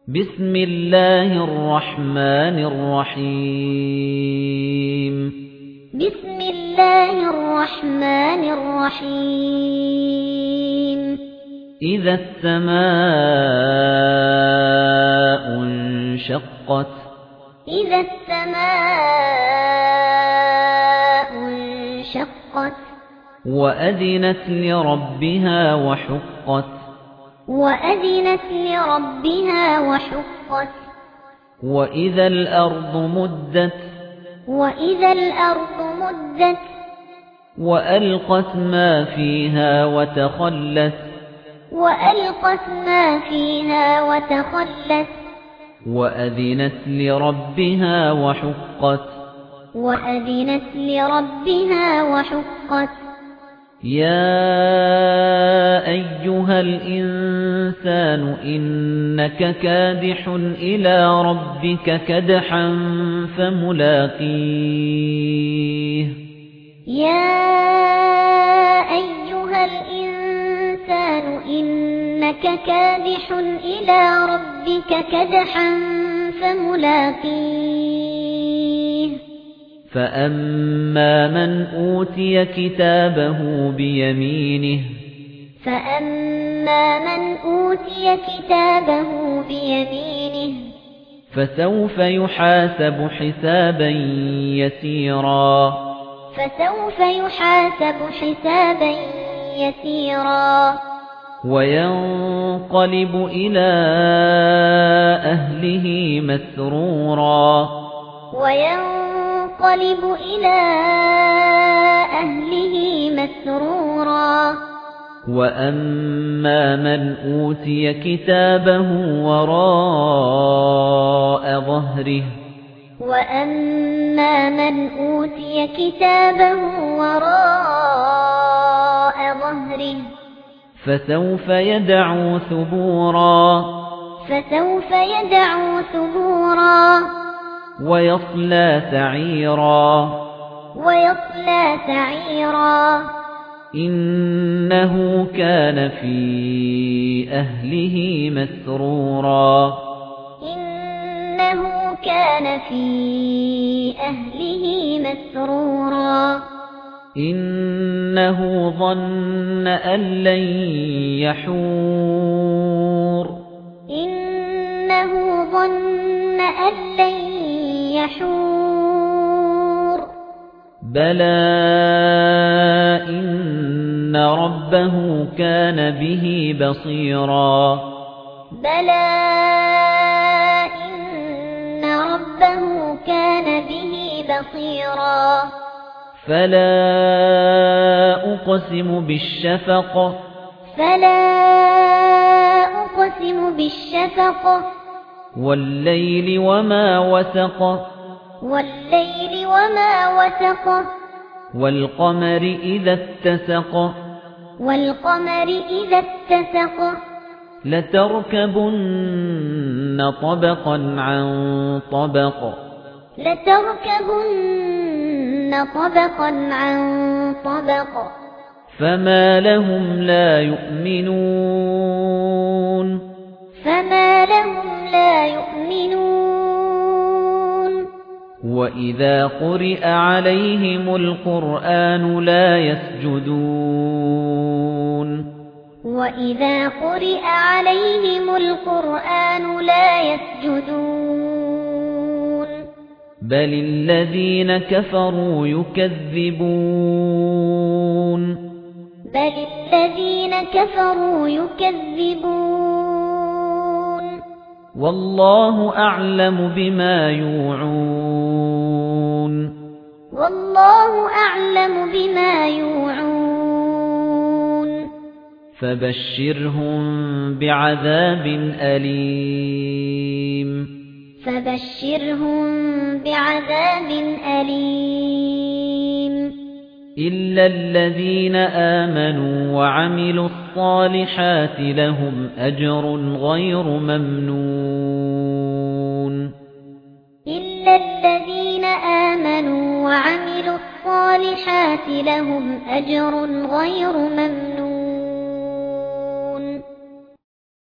بسم الله الرحمن الرحيم بسم الله الرحمن الرحيم إذا السماء انشقت إذا السماء انشقت وأذنت لربها وحقت وأذنت لربها وحقت وإذا الأرض مدت وإذا الأرض مدت وألقت ما فيها وتخلت وألقت ما فيها وتخلت وأذنت لربها وحقت وأذنت لربها وحقت يا أيها الإنسان إنك كادح إلى ربك كدحا فملاقيه يا أيها الإنسان إنك كادح إلى ربك كدحا فملاقيه فأما من أوتي كتابه بيمينه فأما من أوتي كتابه بيمينه فسوف يحاسب حسابا يسيرا فسوف يحاسب حسابا يسيرا وينقلب إلى أهله مسرورا وينقلب إلى أهله مسرورا وأما من أوتي كتابه وراء ظهره وأما من أوتي كتابه وراء ظهره فسوف يدعو ثبورا فسوف يدعو ثبورا ويصلى سعيرا ويصلى سعيرا إنه كان في أهله مسرورا إنه كان في أهله مسرورا إنه ظن أن لن يحور إنه ظن أن لن يحور بلى إن ربه كان به بصيرا بلى إن ربه كان به بصيرا فلا أقسم بالشفق فلا أقسم بالشفق والليل وما وسق والليل وما وسق والقمر إذا اتسق والقمر إذا اتسق لتركبن طبقا عن طبق لتركبن طبقا عن طبق فما لهم لا يؤمنون فما لهم لا يؤمنون وإذا قرئ عليهم القرآن لا يسجدون وإذا قرئ عليهم القرآن لا يسجدون بل الذين كفروا يكذبون بل الذين كفروا يكذبون والله أعلم بما يوعون والله أعلم بما يوعون فبشرهم بعذاب أليم فبشرهم بعذاب أليم إلا الذين آمنوا وعملوا الصالحات لهم أجر غير ممنون إلا الذين آمنوا وعملوا الصالحات لهم أجر غير ممنون